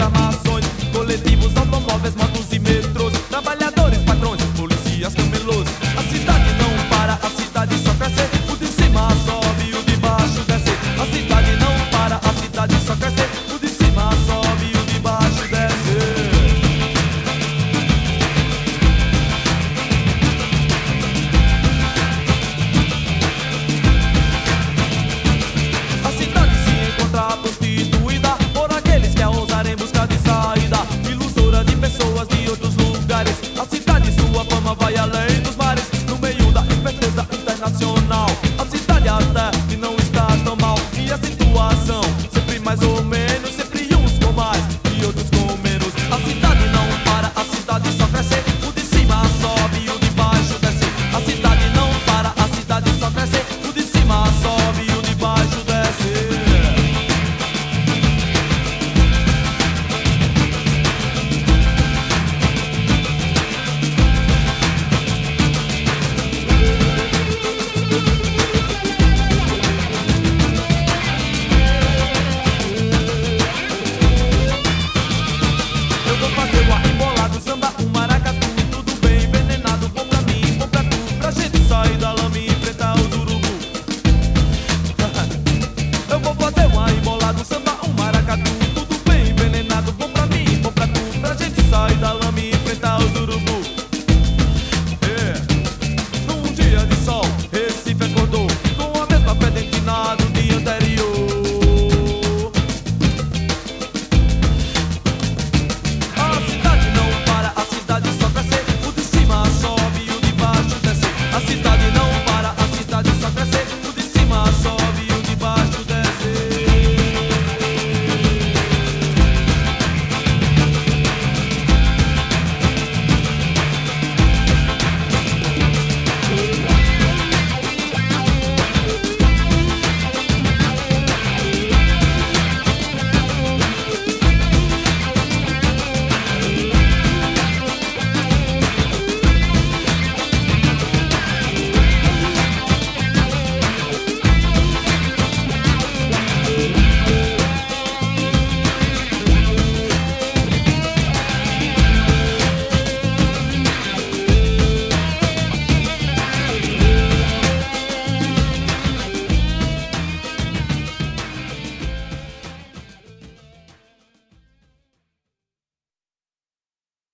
armações, coletivos, automóveis, motos e metrôs, trabalhadores, patrões, polícias, camelôs. A cidade não para, a cidade só cresce, o de cima sobe, o de baixo desce. A cidade não para, a cidade só cresce, o de cima sobe,